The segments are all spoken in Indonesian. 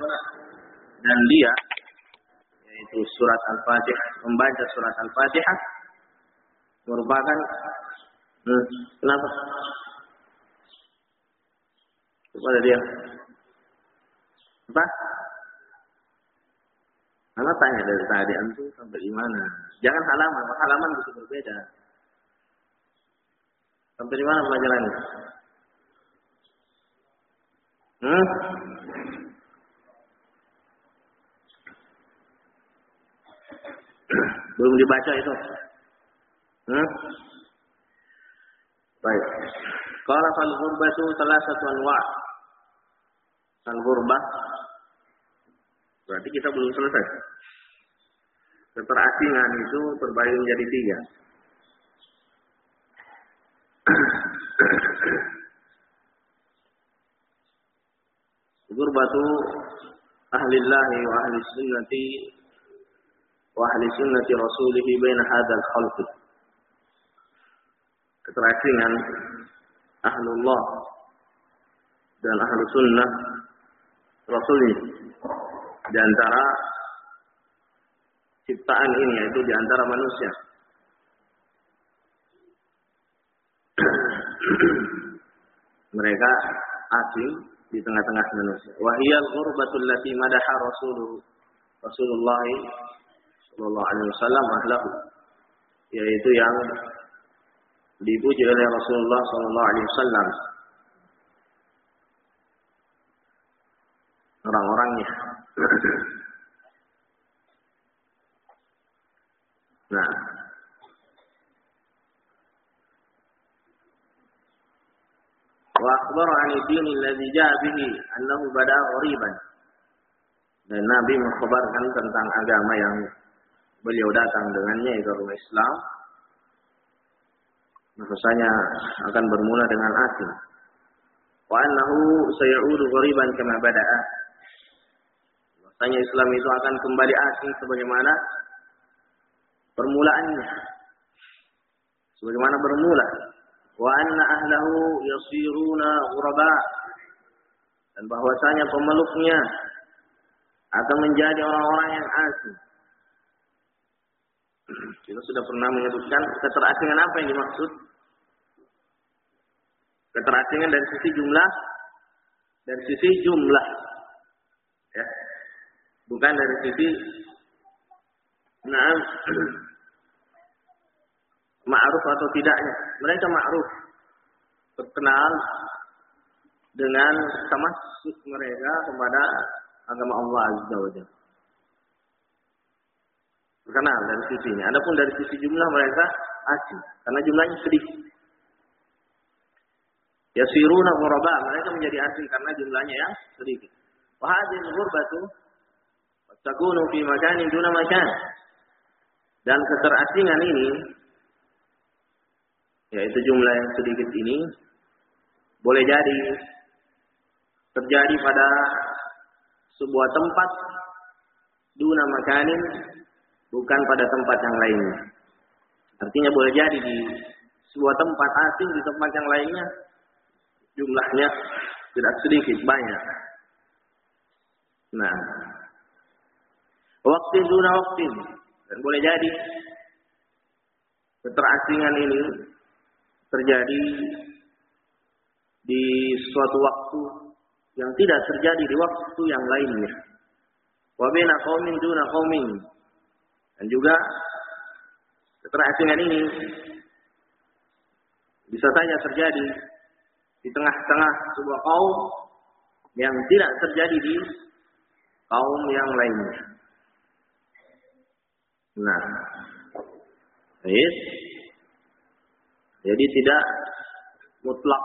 dan dia, yaitu surat Al-Fatihah, membaca surat Al-Fatihah merupakan kenapa? Kepada dia apa? Anak tanya dari tadi antum sampai di mana? Jangan halaman bisa berbeda. Sampai di mana pelajarannya? Belum dibaca itu. Baik. Qala fal ghurbatu thalathatu anwa'. Al ghurbah berarti kita belum selesai. Keterasingan itu terbagi menjadi 3. Ghurbatu ahlillahi wa ahli sunnati rasulihi baina hadzal khalq. Keterasingan ahlullah dan ahlu sunnah rasulnya di antara ciptaan ini, yaitu di antara manusia. Mereka asing di tengah-tengah manusia. Wahiyal ghurbatul lati madaha Rasulullah sallallahu alaihi wasallam ahlahu, yaitu yang dipuji oleh Rasulullah sallallahu alaihi wasallam orang-orangnya. Nah, wa akhbara 'an ad-din alladhi ja'a bihi annahu bada'a ghariban. Dan Nabi mengkhabarkan tentang agama yang beliau datang dengannya, yaitu agama Islam. Maksudnya akan bermula dengan asing. Wa annahu sayaudu ghariban kama bada'a. Maksudnya Islam itu akan kembali asing sebagaimana permulaannya. Sebagaimana bermula. Wa anna ahlahu yasiruna ghuraba. Dan bahwasanya pemeluknya akan menjadi orang-orang yang asing. Kita sudah pernah menyebutkan keterasingan apa yang dimaksud. Keterasingan dari sisi jumlah, ya, bukan dari sisi ma'ruf atau tidaknya. Mereka ma'ruf, terkenal dengan tamassuk mereka kepada agama Allah Azza wa Jalla. Terkenal dari sisinya. Adapun dari sisi jumlah mereka asing, karena jumlahnya sedikit. Yasiruna ghuraba, mereka menjadi asing karena jumlahnya yang sedikit. Wa hadhihi al-ghurbatu takunu fi makanin duna makan. Dan keterasingan ini, yaitu jumlah yang sedikit ini, boleh jadi terjadi pada sebuah tempat duna makanin, bukan pada tempat yang lainnya. Artinya boleh jadi di sebuah tempat asing, di tempat yang lainnya jumlahnya tidak sedikit, banyak. Nah, waktu duna waktu, dan boleh jadi keterasingan ini terjadi di suatu waktu yang tidak terjadi di waktu yang lainnya. Wa baina qaumin duna qaumin. Dan juga keterasingan ini bisa saja terjadi di tengah-tengah sebuah kaum yang tidak terjadi di kaum yang lainnya. Nah, baik. Jadi tidak mutlak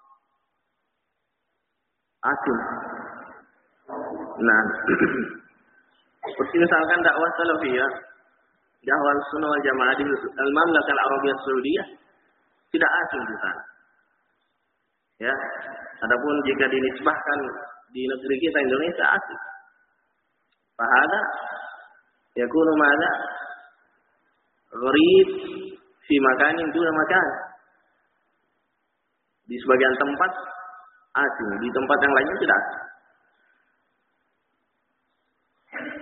asing. Nah, seperti misalkan dakwah salafiyah, dakwah sunnah wal jamaah di Al-Mamlakah Al-Arabiyyah Saudiyah tidak asing di sana. Ya, adapun jika dinisbahkan di negeri kita Indonesia asing. Fahada yakunu mana gharib fi makanin duna makan. Di sebagian tempat asing, di tempat yang lainnya tidak asing.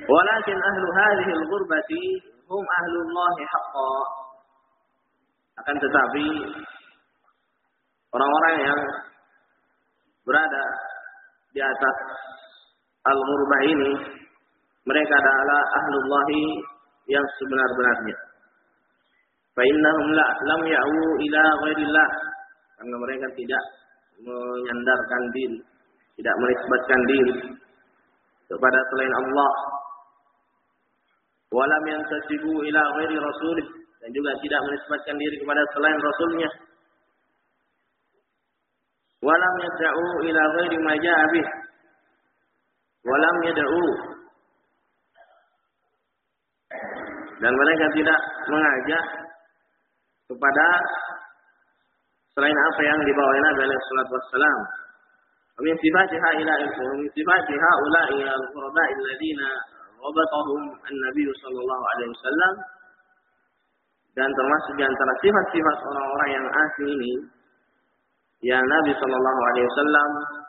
Walakin ahlu hadhihi al-ghurbati hum ahlullah haqqan. Akan tetapi orang-orang yang berada di atas al-ghurbah ini, mereka adalah ahlullah yang sebenar-benarnya. Fa innahum lam ya'u ila ghairillah, karena mereka tidak menyandarkan diri, tidak menisbatkan diri kepada selain Allah. Wa lam yantasibu ila ghairi rasulih, dan juga tidak menisbatkan diri kepada selain rasulnya. Wa lam yad'u ila ghairi ma ja'a bih, wa lam yad'u, dan mereka tidak mengajak kepada selain apa yang dibawa Nabi alaihi salatu wassalam. Min sifatiha ila min sifatiha ulai al-qurba alladziina rabatahum an-nabiy sallallahu alaihi wasallam, dan termasuk di antara sifat-sifat orang-orang yang asing ini yang Nabi sallallahu alaihi wasallam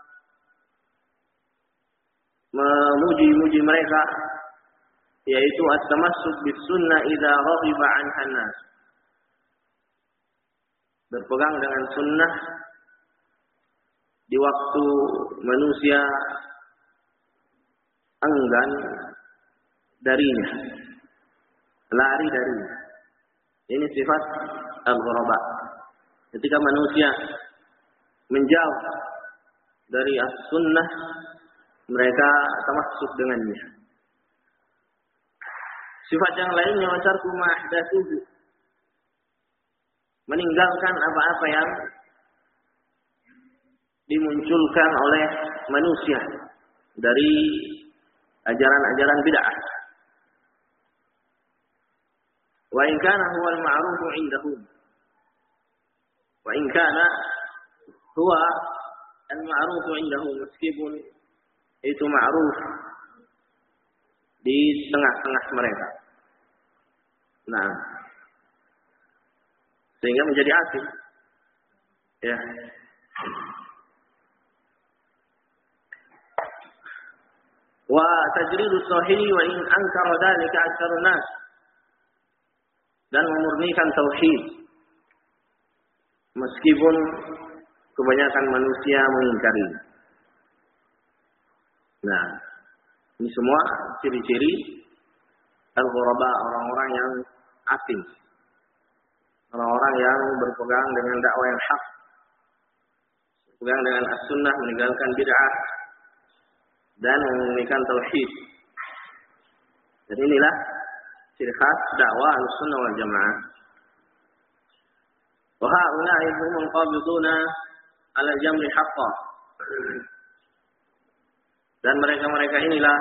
memuji-muji mereka, yaitu at-tamassuk bis sunnah idza raghiba 'anha an-nas, berpegang dengan sunnah di waktu manusia enggan darinya, lari darinya. Ini sifat al-ghuraba. Ketika manusia menjauh dari as-sunnah, mereka termasuk dengannya. Sifat yang lainnya wasarku ma'ahdatsuhu, meninggalkan apa-apa yang dimunculkan oleh manusia dari ajaran-ajaran bid'ah. Wa in kana huwa al-ma'ruf 'indahum, wa in kana huwa al-ma'ruf 'indahum, meskipun itu ma'ruf di tengah-tengah mereka. Nah, sehingga menjadi asing. Ya. Wa tajridu tauhid wa in ankara dzalika aktsarun nas, dan memurnikan tauhid meskipun kebanyakan manusia mengingkari. Nah, ini semua ciri-ciri al-ghuraba, orang-orang yang asing, orang-orang yang berpegang dengan dakwah yang hak, berpegang dengan as-sunnah, meninggalkan bid'ah, dan memurnikan tauhid. Dan inilah ciri khas dakwah al-sunnah wal jamaah. Wa ha'ula'i hum qabiduna 'ala al-jamri haqqan, dan mereka-mereka inilah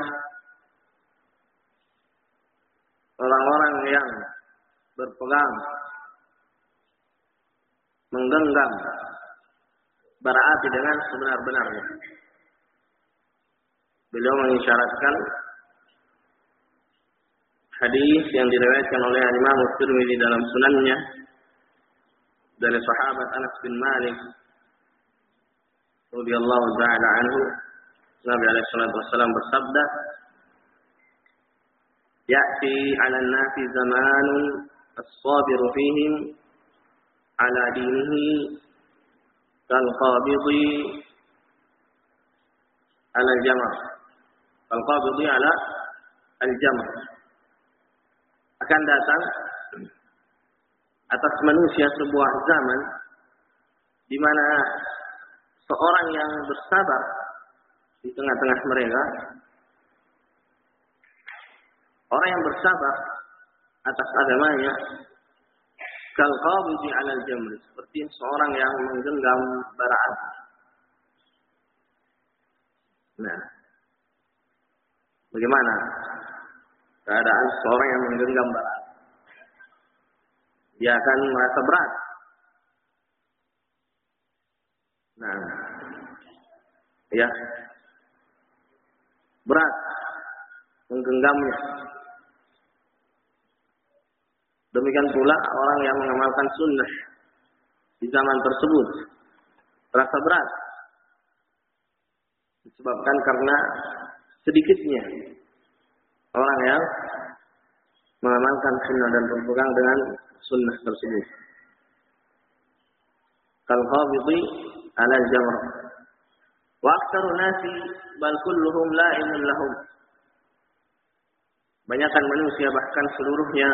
orang-orang yang berpegang, menggenggam bara api dengan sebenar-benarnya. Beliau mengisyaratkan hadis yang diriwayatkan oleh Imam Tirmidzi dalam sunannya dari sahabat Anas bin Malik radhiyallahu ta'ala anhu. Nabi alaihi salatu wasallam bersabda, "Ya'ti 'alan nasi zamanun as-sabiru fihim 'ala dinihi kal qabidi 'ala al-jamr." Kal qabidi 'ala al-jamr. Akan datang atas manusia sebuah zaman di mana seorang yang bersabar di tengah-tengah mereka, orang yang bersabar atas agamanya, kal qabidi 'alal jamr, seperti seorang yang menggenggam bara api. Nah, bagaimana keadaan seorang yang menggenggam bara api? Dia akan merasa berat. Nah, ya, berat menggenggamnya. Demikian pula orang yang mengamalkan sunnah di zaman tersebut terasa berat, disebabkan karena sedikitnya orang yang mengamalkan sunnah dan berpegang dengan sunnah tersebut. Kal-qabidhi 'ala al-jamr. Wa aktsaru nasi bal kulluhum la'imun lahum. Banyakkan manusia bahkan seluruhnya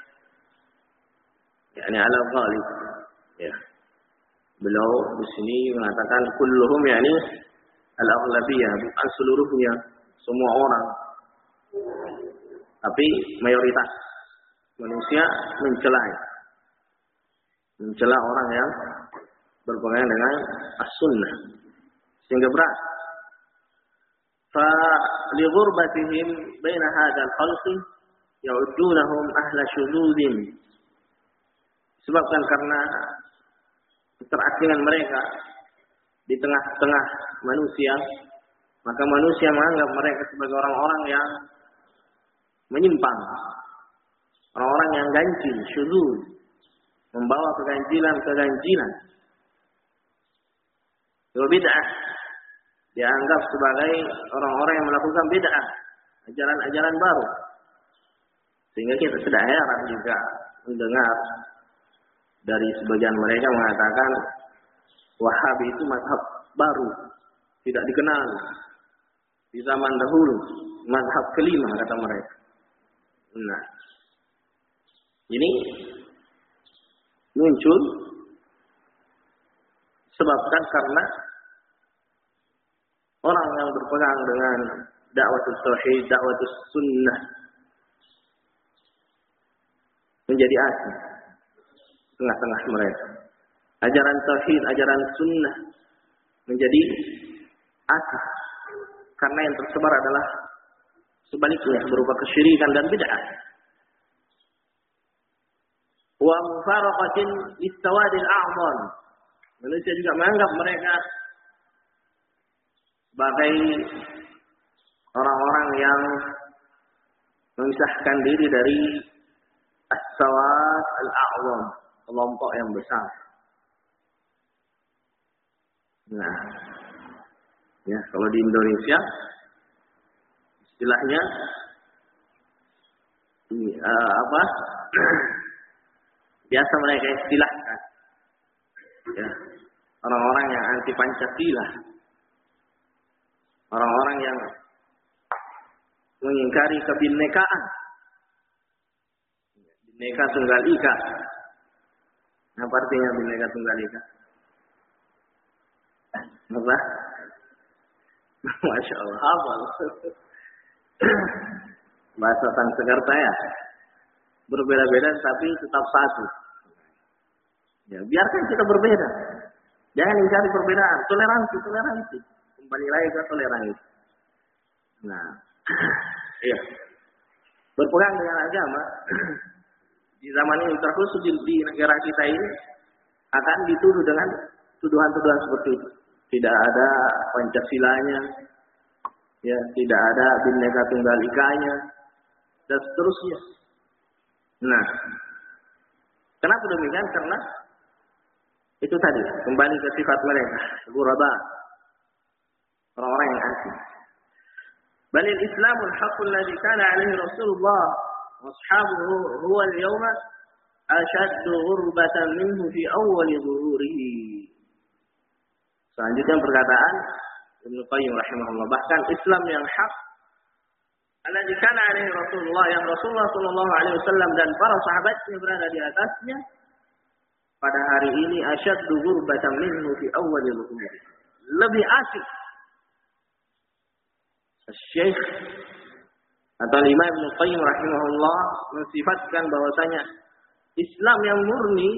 yakni ala ghalib. Ya. Beliau di sini mengatakan kulluhum yakni al-aghlabiyah, bukan seluruhnya, semua orang. Tapi mayoritas manusia mencela orang yang berpegang dengan as-sunnah sehingga berat. Fa li ghurbatihim baina hadzal khalqi ya'udunahum ahla syudzudin. Sebabkan karena keterasingan mereka di tengah-tengah manusia, maka manusia menganggap mereka sebagai orang-orang yang menyimpang, orang-orang yang ganjil, syudzud, membawa keganjilan. Kalau bid'ah dianggap sebagai orang-orang yang melakukan bid'ah, ajaran-ajaran baru. Sehingga kita tidak heran juga mendengar dari sebagian mereka mengatakan Wahabi itu mazhab baru, tidak dikenal di zaman dahulu, mazhab kelima kata mereka. Nah, ini muncul sebabkan karena orang yang berpegang dengan dakwatul tauhid, dakwatul sunnah menjadi asing tengah-tengah mereka. Ajaran tauhid, ajaran sunnah menjadi asing karena yang tersebar adalah sebaliknya berupa kesyirikan dan bid'ah. Wa mufaraqatin lis-sawadil a'dham. Manusia juga menganggap mereka sebagai orang-orang yang memisahkan diri dari as-sawad al-a'dham, kelompok yang besar. Nah, ya kalau di Indonesia istilahnya biasa mereka istilahkan ya, orang-orang yang anti Pancasila, orang-orang yang mengingkari kebinekaan, Bhinneka Tunggal Ika. Apa artinya Bhinneka Tunggal Ika? Apa? Masya Allah, hafal. Bahasa Sanskerta ya. Berbeda-beda tapi tetap satu. Ya, biarkan kita berbeda. Jangan mencari perbedaan. Toleransi. Kembali lagi ke toleransi. Nah, iya. Berpegang dengan agama di zaman ini terkhusus di negara kita ini akan dituduh dengan tuduhan-tuduhan seperti itu. Tidak ada Pancasilanya, ya, tidak ada Bhinneka Tunggal Ikanya, dan seterusnya. Nah, kenapa demikian? Karena itu tadi, kembali ke sifat mereka, ghuraba, orang-orang yang asing. Balil Islamul haqqul ladzi kana 'alaihi Rasulullah wa ashabuhu huwa al-yawma ashaddu ghurbatan minhu fi awwal dhuhurihi. Selanjutnya perkataan Ibnu Qayyim rahimahullah, bahkan Islam yang hak alladzi kana 'alaihi Rasulullah, yang Rasulullah sallallahu alaihi wasallam dan para sahabatnya berada di atasnya pada hari ini asyaddu ghurbatan minhu fi awwal dhuhurihi. Lebih asik Syekh atau Imam Ibnu Qayyim rahimahullah mensifatkan bahwasanya Islam yang murni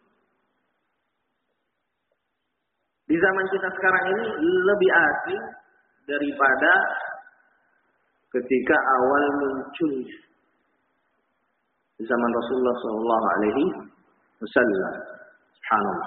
di zaman kita sekarang ini lebih asing daripada ketika awal munculnya di zaman Rasulullah sallallahu alaihi wasallam. Subhanallah.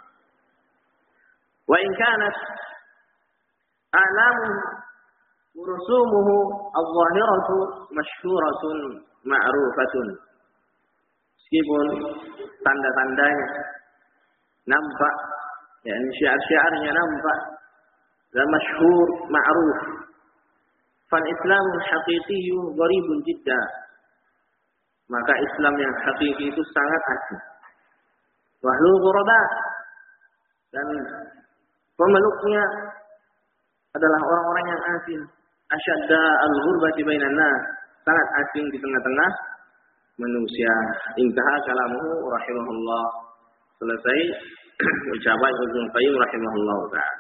Wa in kanat a'lamu rusumuhu adh-dhahiratu masyhuratun ma'rufatun. Meskipun tanda-tandanya nampak, ya, syiar-syiarnya nampak dan masyhur, ma'ruf. Fal Islamul haqiqiyyu gharibun jiddan. Maka Islam yang hakiki itu sangat asing. Wahlul ghuraba, dan pemeluknya adalah orang-orang yang asing. Asyadda al-ghurbati bainan nas, sangat asing di tengah-tengah manusia. Intaha kalamuhu rahimahullah. Selesai ucapan Ibnu Qayyim rahimahullah ta'ala.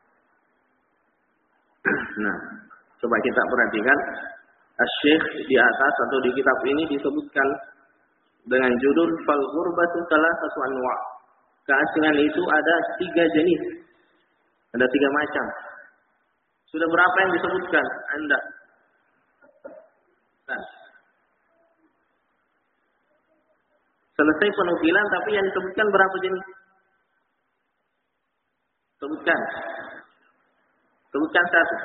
Nah, coba kita perhatikan Asy-Syaikh di atas atau di kitab ini disebutkan dengan judul Fal Ghurbatu Thalathatu Anwa'. Keasingan itu ada 3 jenis. Ada 3 macam. Sudah berapa yang disebutkan? Anda. Nah. Selesai penukilan, tapi yang disebutkan berapa jenis? Sebutkan. Sebutkan 1.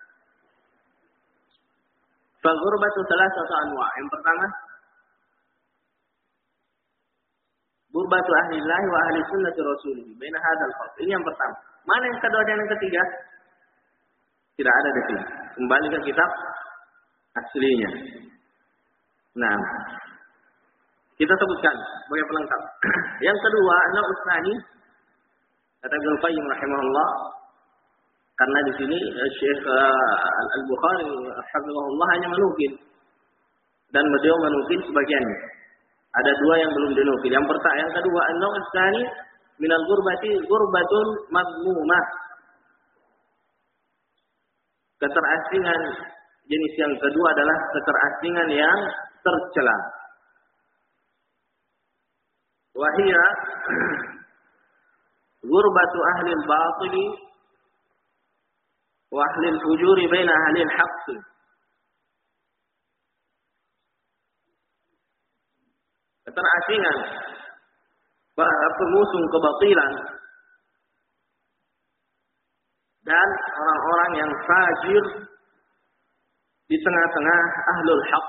Fal ghurbatu thalathatu anwa'. Yang pertama, gurbatu ahlillahi wa ahli sunnati rasulih. Baina hadzal fasl. Ini yang pertama. Mana yang kedua dan yang ketiga? Tidak ada di sini. Kembali ke kitab aslinya. Nah, kita sebutkan sebagai pelengkap. Yang kedua, an-naw'u tsani, kata Ibnu Qayyim rahimahullah, karena di sini Syekh Al-Bukhari hafizahullah hanya menukil, dan beliau menukil sebagiannya. Ada 2 yang belum dinukil. Yang pertama, yang kedua, an-naw'u tsani minal ghurbati ghurbatun madmumah. Keterasingan jenis yang kedua adalah keterasingan yang tercela. Wahia gurbatu ahli al-batil wa ahli al-fujur baina ahli al-haqq. Keterasingan para pemusuh kebatilan dan orang-orang yang fajir di tengah-tengah ahlul haq.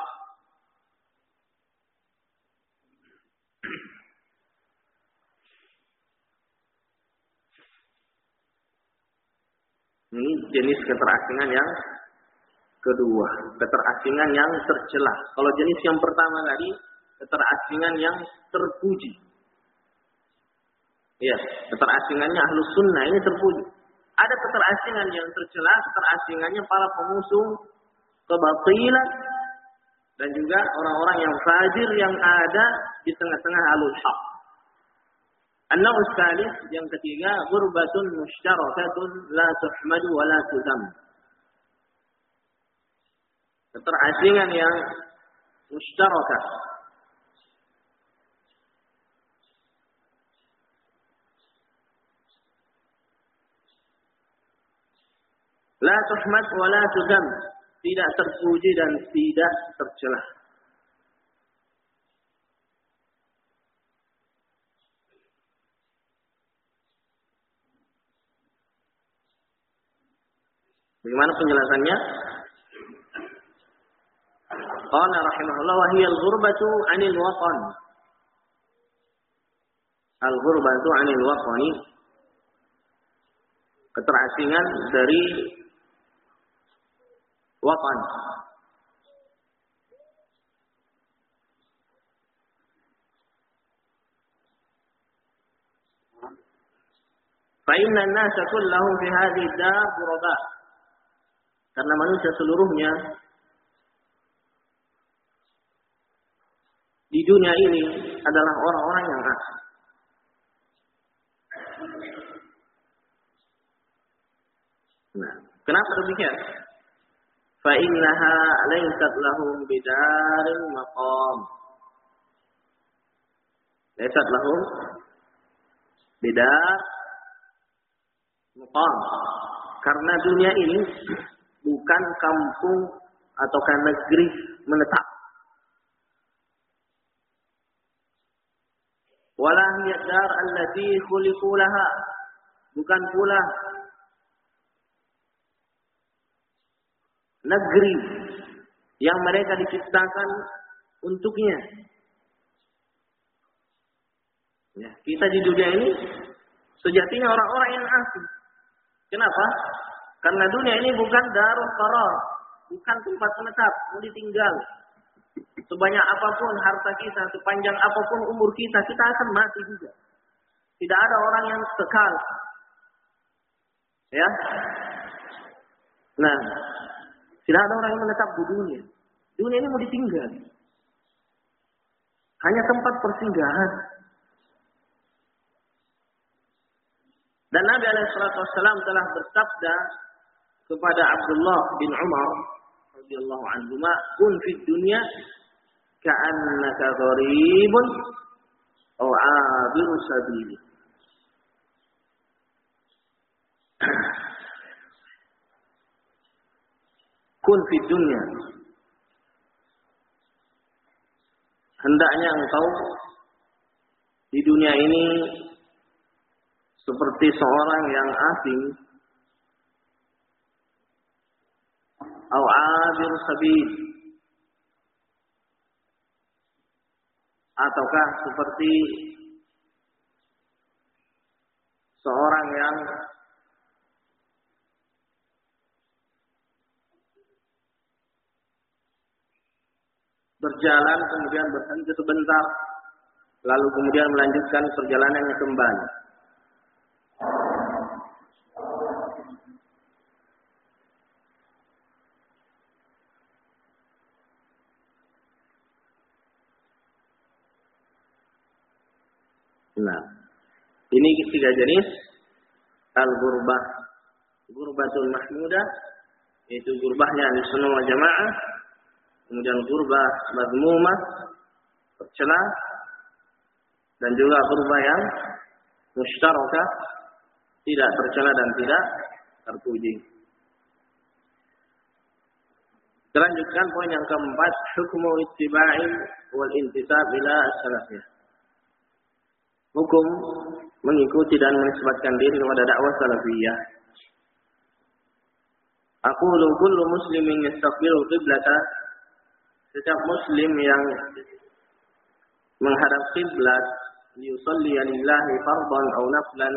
Ini jenis keterasingan yang kedua, keterasingan yang tercela. Kalau jenis yang pertama tadi, keterasingan yang terpuji. Ya, keterasingannya ahlus sunnah, ini terpuji. Ada keterasingan yang tercela, keterasingannya para pemusuh kebatilan dan juga orang-orang yang fajir yang ada di tengah-tengah ahlul haq. An-naw'u tsalits, yang ketiga, ghurbatun mushtarakatun la tuhmadu wa la tudam. Keterasingan yang mushtarakah, la tuhmad wa la tudam, tidak terpuji dan tidak tercela. Bagaimana penjelasannya? Qala rahimahullah wa hiya al-ghurbatu 'anil watan. Al-ghurbatu 'anil watani, keterasingan dari watan. Fa inna an-nasa kullahum fi hadhihi ad-dar ghuraba. Karena manusia seluruhnya di dunia ini adalah orang-orang yang asing. Nah, kenapa demikian? Fa innaha laysat lahum bidaril maqam. Laysat lahum bidar maqam. Karena dunia ini bukan kampung ataukah negeri menetap. Wala hiya dar allati khuliqu laha. Bukan pula negeri yang mereka diciptakan untuknya. Ya, kita di dunia ini sejatinya orang-orang yang asing. Kenapa? Karena dunia ini bukan darul qarar, bukan tempat menetap, mau ditinggal. Sebanyak apapun harta kita, sepanjang apapun umur kita, kita akan mati juga. Tidak ada orang yang kekal. Ya. Nah, tidak ada orang yang menetap di dunia. Dunia ini mau ditinggal. Hanya tempat persinggahan. Dan Nabi SAW telah bersabda kepada Abdullah bin Umar radhiyallahu anhu, "Kun fid dunya ka'annaka gharibun aw 'abiru sabil." Kun fid dunya. Hendaknya engkau di dunia ini seperti seorang yang asing, atau abir sabil, ataukah seperti seorang yang berjalan kemudian berhenti sebentar, lalu kemudian melanjutkan perjalanannya kembali. Nah, ini tiga jenis al-gurbah. Gurbatul mahmudah, yaitu gurbahnya Ahlussunnah wal Jamaah. Kemudian gurbah madmumah, tercela, dan juga gurbah yang mustarakah, tidak tercela dan tidak terpuji. Selanjutkan poin yang keempat, hukmu ittiba'i wal intisab ila as-salafiyah. Hukum mengikuti dan menisbatkan diri kepada dakwah salafiyah. Aqulu kullu muslimin yastaqbilu qiblata, setiap muslim yang menghadap kiblat liyusalli lillahi fardhan aw naflan,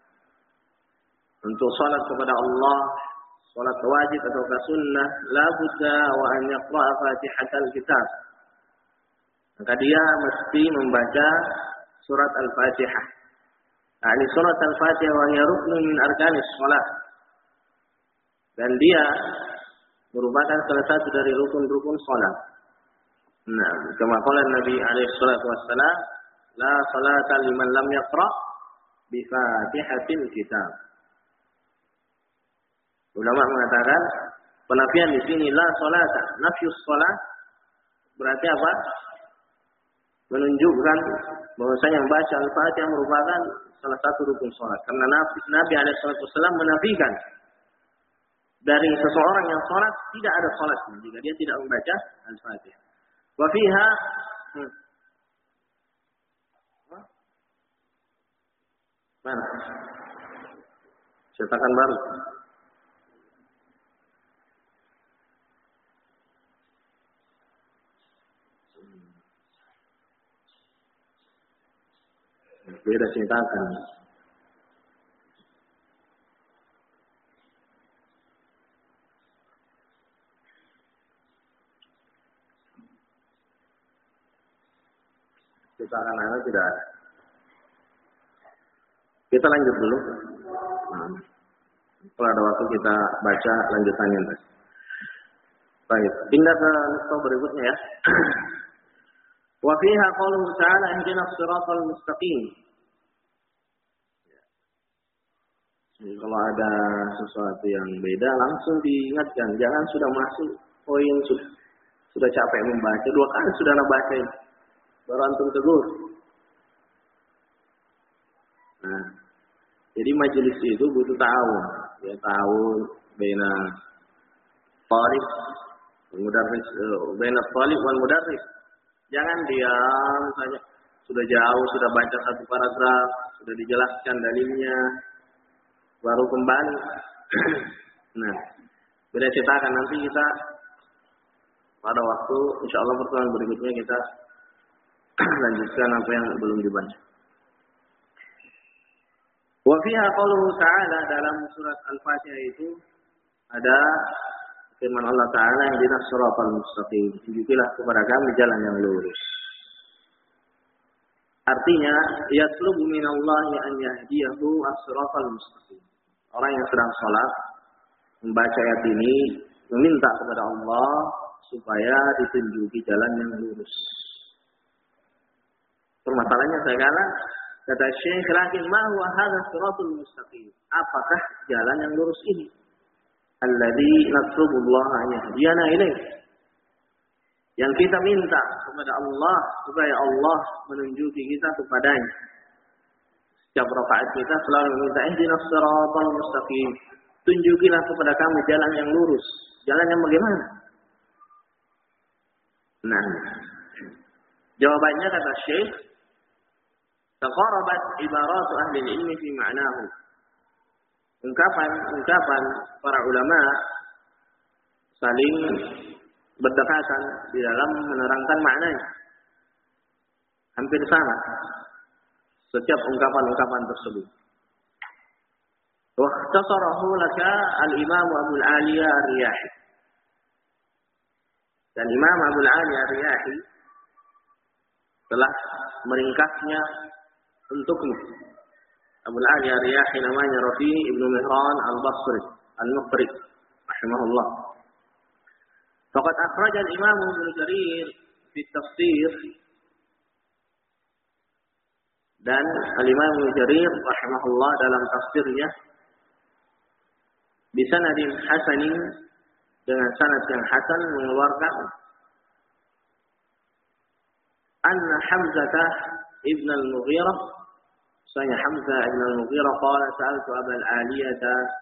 untuk salat kepada Allah, salat wajib atau sunnah, la budda wa an yaqra'a Fatihatal Kitab. Maka dia mesti membaca surat Al-Fatihah. Ini surat Al-Fatihah wa hiya ruknun min arkanis shalah. Dan dia merupakan salah satu dari rukun-rukun salat. Nah, kama qala Nabi alaihi salatu wassalam, la salata liman lam yaqra bi Fatihatil Kitab. Ulama mengatakan penafian di sini la salata, nafyus salat berarti apa? Menunjukkan bahwasanya membaca Al-Fatihah merupakan salah satu rukun salat. Karena Nabi alaihi salatu wassalam menafikan dari seseorang yang salat tidak ada salat jika dia tidak membaca Al-Fatihah. Wa fiha mana? Cetakan baru. Beda cetakan. Cetakan ada tidak ada. Kita lanjut dulu. Nah, kalau ada waktu kita baca lanjutannya. Baik, pindah ke nukta berikutnya ya. Wa fiha qauluhu ta'ala ihdinas siratal mustaqim. Jadi kalau ada sesuatu yang beda langsung diingatkan, jangan sudah masuk poin sudah capek membaca, 2 kali sudah baca baru antum tegur. Nah, jadi majelis itu butuh ta'awun, ya ta'awun baina talib wal mudarris, baina talib wal mudarris. Jangan diam saja. Sudah jauh, sudah baca satu paragraf, sudah dijelaskan dalilnya, baru kembali. Nah, beda cetakan nanti kita pada waktu insyaallah pertemuan berikutnya kita lanjutkan apa yang belum dibaca. Wa fiha qauluhu ta'ala, dalam surat Al-Fatihah itu ada firman Allah Ta'ala, ihdinas siratal mustaqim, tunjukilah kepada kami jalan yang lurus. Artinya, yatlubu minallahi an yahdiyahu as-siratal mustaqim. Orang yang sedang sholat, membaca ayat ini, meminta kepada Allah supaya ditunjuki jalan yang lurus. Permasalahannya sekarang, kata Syekh, lakin ma huwa hadha siratul mustaqim? Apakah jalan yang lurus ini? Alladzi natlubu Allah an yahdiyana ilaih. Yang kita minta kepada Allah supaya Allah menunjuki kita kepadanya. Setiap rakaat kita selalu meminta ihdinas siratal mustaqim. Tunjukilah kepada kami jalan yang lurus. Jalan yang bagaimana? Nah, jawabannya kata Syekh, taqarabat ibarat ahli ilmi fi ma'nahu. Ungkapan para ulama saling berdekatan di dalam menerangkan maknanya. Hampir sama setiap ungkapan-ungkapan tersebut. Wa ikhtasarahu laka al-Imam Abu al-Aliya ar-Riyahi. Dan Imam Abu al-Aliya ar-Riyahi telah meringkasnya untukmu. Abu al-Aliya ar-Riyahi namanya Rafi ibnu Mihran al-Basri al-Muqri rahimahullah. Faqad akhraja al-Imam Ibnu Jarir fi tafsir, dan al-Imam Ibnu Jarir rahimahullah dalam tafsirnya bisanadin hasanin, dengan sanad yang hasan, mengeluarkan anna Hamzah ibn al-Mughirah, saya Hamzah ibn al-Mughirah qala sa'altu Abul Aliyah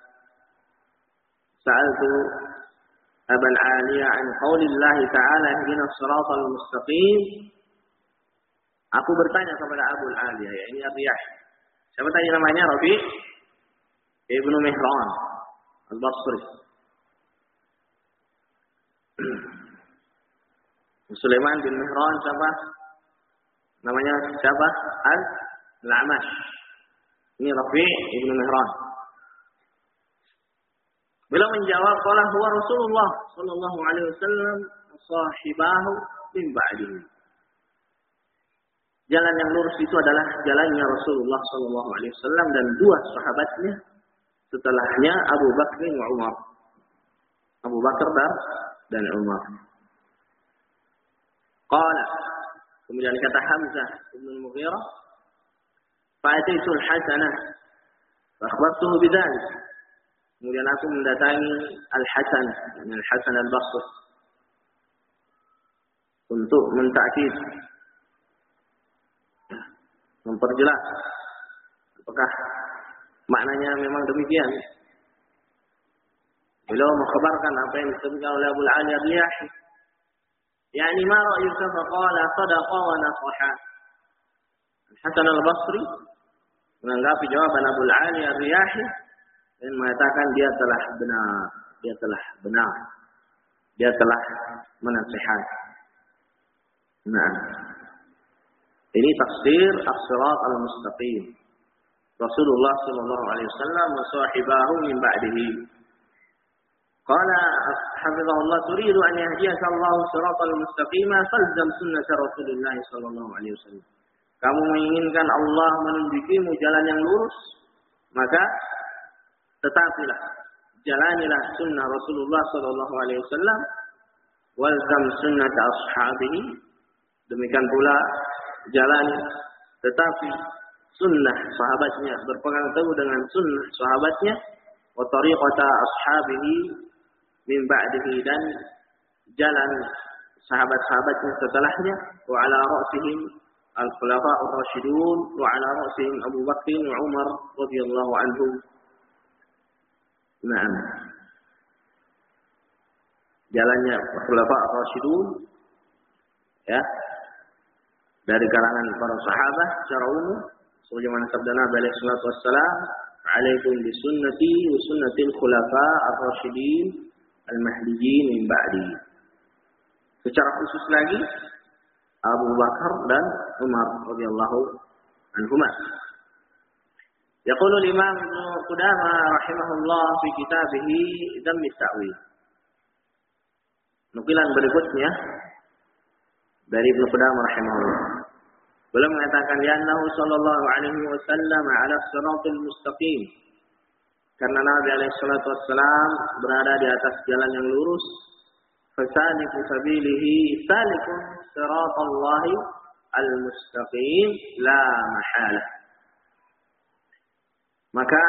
Abul Aliyah an qaulillah ta'ala ihdinas siratal mustaqim. Aku bertanya kepada Abul Aliyah, yakni Ar-Riyahi. Siapa tadi namanya? Rafi ibnu Mihran al-Basri. Sulaiman bin Mihran siapa? Namanya siapa? Al-A'mash. Ini Rafi ibnu Mihran. Beliau menjawab, qala huwa Rasulullah sallallahu alaihi wasallam sahibahu min ba'dihi. Jalan yang lurus itu adalah jalannya Rasulullah sallallahu alaihi wasallam dan dua sahabatnya setelahnya, Abu Bakar dan Umar. Abu Bakar dan Umar. Qala, kemudian kata Hamzah bin Mughirah, fa'ataitu al-Hasanah fa akhbartuhu bidzalik. Kemudian aku mendatangi Al-Hasan, Al-Hasan Al-Basri, untuk mentakid, memperjelas apakah maknanya memang demikian. Beliau mengkhabarkan apa yang disebutkan oleh Abu al-Aliya ar-Riyahi. Yani ma ra'yuka faqala sadaqa wa nasaha. Al-Hasan Al-Basri menanggapi jawaban Abu al-Aliya ar-Riyahi dan mengatakan dia telah benar, dia telah menasihat. Nah, ini tafsir as-sirat al-mustaqim. Rasulullah sallallahu alaihi wasallam wa sahibahu min ba'dihi. Qala hafizahullah, turidu an yahdiyaka Allah siratal mustaqima falzam sunnah Rasulullah sallallahu alaihi wasallam. Kamu menginginkan Allah menunjukimu jalan yang lurus, maka tetapilah, jalanilah sunnah Rasulullah sallallahu alaihi wasallam, walzam sunnah ashabihi, demikian pula jalani tetapi sunnah sahabatnya, berpegang teguh dengan sunnah sahabatnya, wa tariqata ashabihi min ba'dihi, dan jalan sahabat-sahabatnya setelahnya, wa ala ra'sihim al-khulafa'ur rasyidun, wa ala ra'sihim Abu Bakr wa Umar radhiyallahu anhum. Nah, jalannya khulafa'ur rasyidun, ya, dari kalangan para sahabat secara umum, sebagaimana sabda Nabi alaihi salatu wassalam, "Alaikum bisunnati wa sunnatil khulafa ar-rasyidin al-mahdiyyin min ba'di." Secara khusus lagi Abu Bakar dan Umar radhiyallahu anhuma. Yaqulu al-Imam Ibnu Qudamah rahimahullah fi kitabih Dhamm at-Ta'wil. Nukilan berikutnya dari Ibnu Qudamah rahimahullah. Beliau mengatakan annahu sallallahu alaihi wasallam ala siratal mustaqim. Karena Nabi alaihi salatu wassalam berada di atas jalan yang lurus. Fasaliku sabilihi salikun siratallahi al-mustaqim la mahala. Maka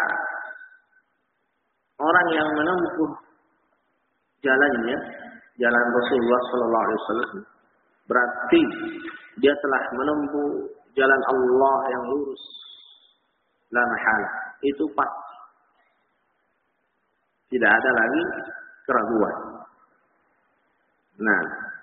orang yang menempuh jalannya, jalan Rasulullah sallallahu alaihi wasallam, berarti dia telah menempuh jalan Allah yang lurus. La mahala. Itu pasti. Tidak ada lagi keraguan. Nah,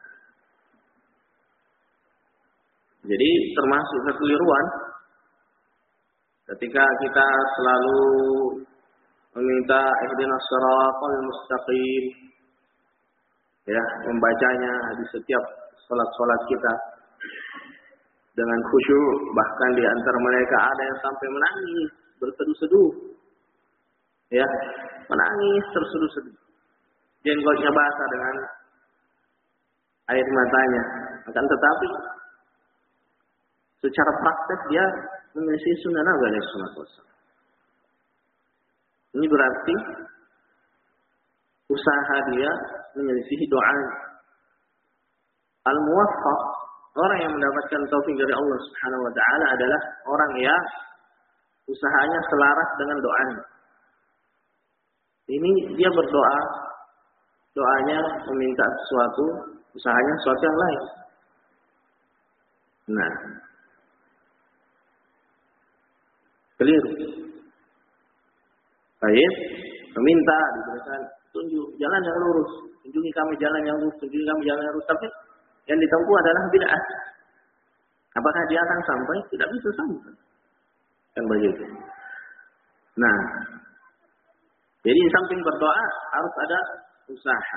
jadi termasuk kekeliruan ketika kita selalu meminta ihdinas shiratal mustaqim, ya, membacanya di setiap salat-salat kita dengan khusyuk, bahkan di antara mereka ada yang sampai menangis berseduh-seduh, ya, menangis terseduh-seduh, jenggotnya basah dengan air matanya. Akan tetapi secara praktek dia menyelisih sunnah Nabi alaihi wasallam. Ini berarti usaha dia menyelisih doa. Al-muwaffaq, orang yang mendapatkan taufik dari Allah Subhanahu wa taala adalah orang yang usahanya selaras dengan doanya. Ini dia berdoa, doanya meminta sesuatu, usahanya sesuatu yang lain. Nah, keliru. Baik, meminta diberikan tunjuk jalan yang lurus, tunjuki kami jalan yang lurus, tunjuki kami jalan yang lurus, tapi yang ditempuh adalah bid'ah. Apakah dia akan sampai? Tidak bisa sampai. Kan begitu. Nah, jadi di samping berdoa harus ada usaha.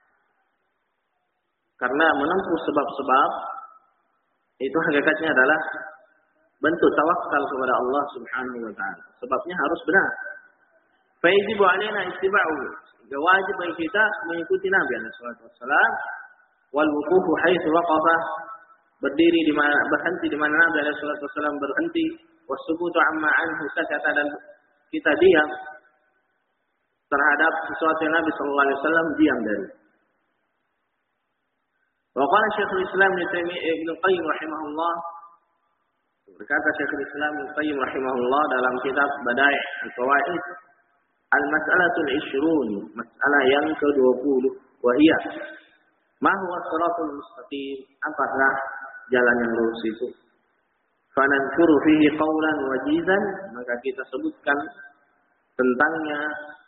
Karena menempuh sebab-sebab itu hakikatnya adalah bentuk tawakal kepada Allah Subhanahu wa taala. Sebabnya harus benar. Fa yajibu alaina ittiba'uhu. Wajib bagi kita mengikuti Nabi sallallahu alaihi wasallam wal wuqufu haitsu waqafa. Berdiri di mana, berhenti di mana Nabi sallallahu alaihi wasallam berhenti, wasukutu amma anhu sakata, dan kita diam terhadap sesuatu yang Nabi sallallahu alaihi wasallam diam dari. Wa qala Syekhul Islam Ibnu Qayyim rahimahullah, berkata Syekhul Islam Ibnu Qayyim rahimahullah dalam kitab Badai' al-Fawaid, al-mas'alatul 20, masalah yang ke-20, wa hiya ma huwa shiratul mustaqim, apakah jalan yang lurus itu? Fanadhkuru fihi qawlan wajizan, maka kita sebutkan tentangnya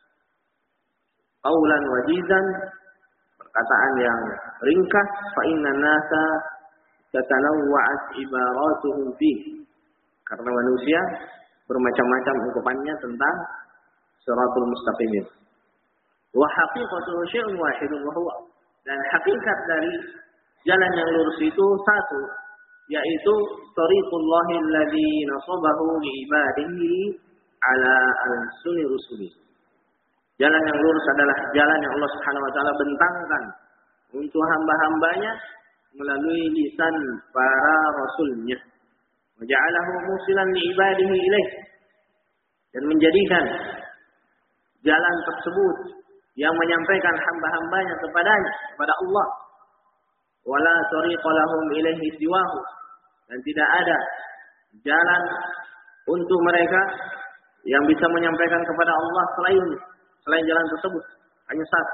qawlan wajizan, perkataan yang ringkas. Fa inna nasa tatanawwa'at ibaratuhum fihi, karena manusia bermacam-macam ungkapannya tentang shiratul mustaqim. Wa haqiqatu syai'un wahidun wa huwa, dan hakikat dari jalan yang lurus itu satu, yaitu tariqullahi alladzi nasabahu li ibadihi ala al-sunni rusuli. Jalan yang lurus adalah jalan yang Allah Subhanahu wa taala bentangkan untuk hamba-hambanya melalui lisan para rasulnya. Wa ja'alahu musilan li ibadihi ilaih, dan menjadikan jalan tersebut yang menyampaikan hamba-hambanya kepadanya, kepada Allah. Wala tariqa lahum ilaihi siwahu, dan tidak ada jalan untuk mereka yang bisa menyampaikan kepada Allah selain jalan tersebut, hanya satu.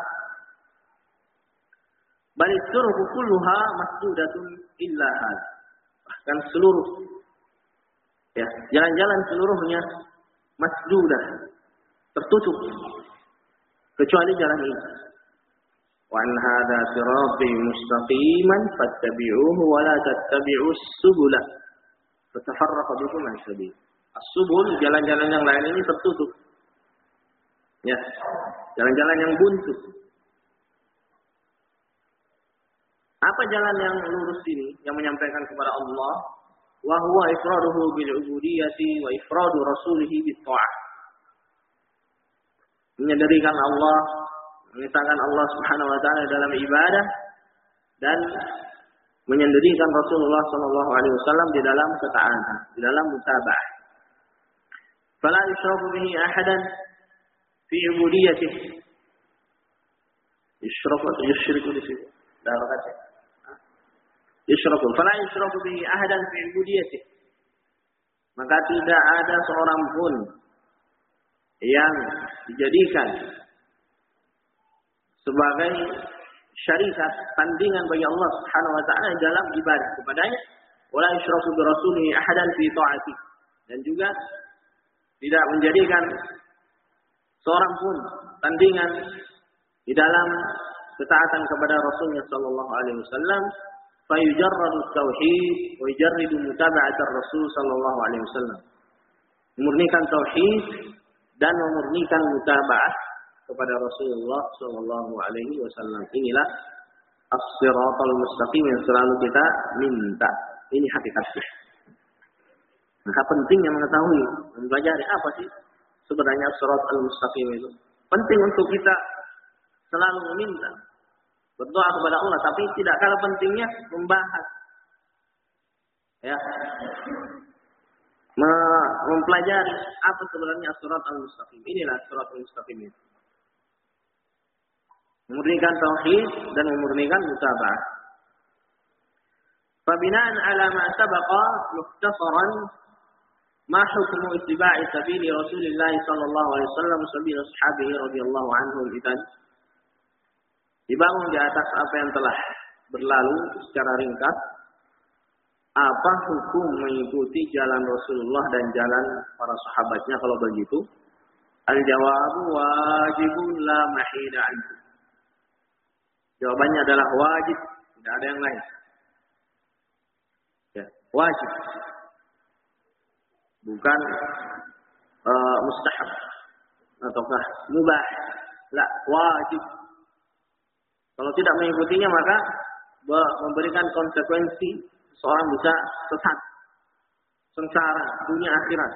Bal turuq kulluha masdudatun illa hal, bahkan seluruh, ya, jalan-jalan seluruhnya masdudah, tertutup, kecuali jalan ini. Wa an hadza sirati mustaqiman fattabi'uhu wa la tattabi'us subula fatafarraqa bikum an sabil. As-subul, jalan-jalan yang lain ini tertutup. Ya, jalan-jalan yang buntu. Apa jalan yang lurus ini yang menyampaikan kepada Allah? Wa huwa ifraduhu bil ubudiyyati wa ifradu rasulihi bit ta'ah. Menyendirikan Allah, mengesahkan Allah Subhanahu wa taala dalam ibadah, dan menyendirikan Rasulullah sallallahu alaihi wasallam di dalam ketaatan, di dalam mutaba'ah. Fala yushraku bihi ahadan fi ubudiyyatihi. Yushriku di situ. Yushraku. Fala yushraku bihi ahadan fi ubudiyyatihi. Maka tidak ada seorang pun yang dijadikan sebagai syarikat tandingan bagi Allah Subhanahu wa taala dalam ibadah kepadanya, wala yusyraku bi rasulihi ahadan fi ta'ati, dan juga tidak menjadikan seorang pun tandingan di dalam ketaatan kepada Rasulnya sallallahu alaihi wasallam, fa yujarradu tauhid wa yujarridu mutaba'at ar-rasul sallallahu alaihi wasallam. Memurnikan tauhid dan memurnikan mutaba'ah kepada Rasulullah sallallahu alaihi wasallam. Inilah as-siratal mustaqim yang selalu kita minta. Ini hakikatnya. Maka pentingnya mengetahui, mempelajari apa sih sebenarnya as-siratal mustaqim itu. Penting untuk kita selalu meminta, berdoa kepada Allah, tapi tidak kalah pentingnya membahas, ya, mempelajari apa sebenarnya as-siratal mustaqim. Inilah as-siratal mustaqim itu. Memurnikan tauhid dan memurnikan mutaba'ah. Fabina'an ala ma sabaqa mukhtasaran ma hukmu ittiba'i sabili Rasulillah sallallahu alaihi wasallam sabili ashabihi radhiyallahu anhum idan. Dibangun di atas apa yang telah berlalu secara ringkas, apa hukum mengikuti jalan Rasulullah dan jalan para sahabatnya kalau begitu? Al-jawabu wajibun la mahida anhu. Jawabannya adalah wajib, tidak ada yang lain. Ya, wajib. Bukan mustahab ataukah mubah. La, wajib. Kalau tidak mengikutinya maka memberikan konsekuensi seorang bisa sesat, sengsara dunia akhirat.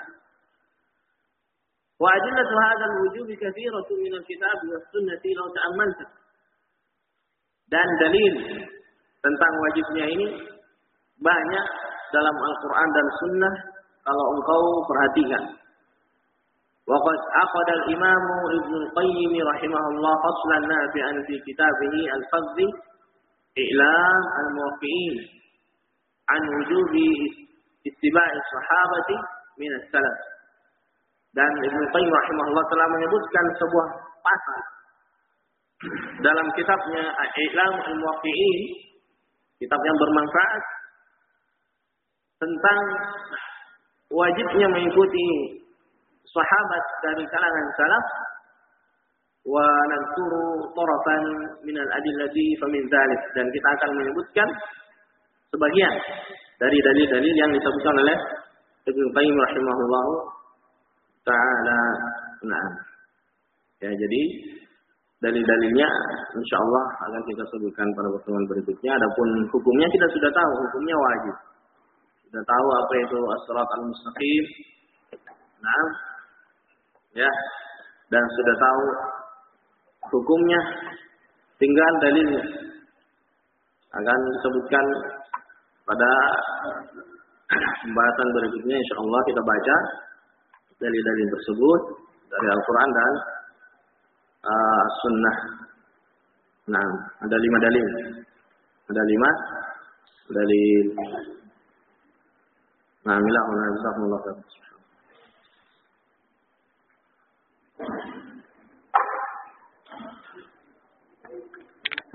Wa adillatu hadzal wujubi katsiratun min al-kitab was sunnati law ta'ammalta. Dan dalil tentang wajibnya ini banyak dalam Al-Quran dan Sunnah kalau engkau perhatikan. Waqad aqada al-Imam Ibnu Al-Qayyim rahimahullah faslan nafi'an fi kitabih Al-Fadl I'lam al-Muwaqqi'in an wujubi ittiba'i sahabati min as-salaf. Dan Ibnu Qayyim rahimahullah telah menyebutkan sebuah pasal dalam kitabnya I'lam al-Muwaqqi'in, kitab yang bermanfaat, tentang wajibnya mengikuti sahabat dari kalangan salaf, wa nadhkuru tarafan min al-adillati famin dzalik, dan kita akan menyebutkan sebagian dari dalil-dalil yang disebutkan oleh Ibnu Qayyim rahimahullahu taala. Nah, ya, jadi dalil-dalilnya insyaallah akan kita sebutkan pada pertemuan berikutnya. Adapun hukumnya kita sudah tahu, hukumnya wajib. Sudah tahu apa itu as-siratal mustaqim. Nah, ya, dan sudah tahu hukumnya, tinggal dalilnya. Akan disebutkan pada pembahasan berikutnya insyaallah. Kita baca dalil-dalil tersebut dari Al-Quran dan Sunnah. Nah, ada 5 dalil. Ada 5 dalil. Nah, milah wa nazakumullah.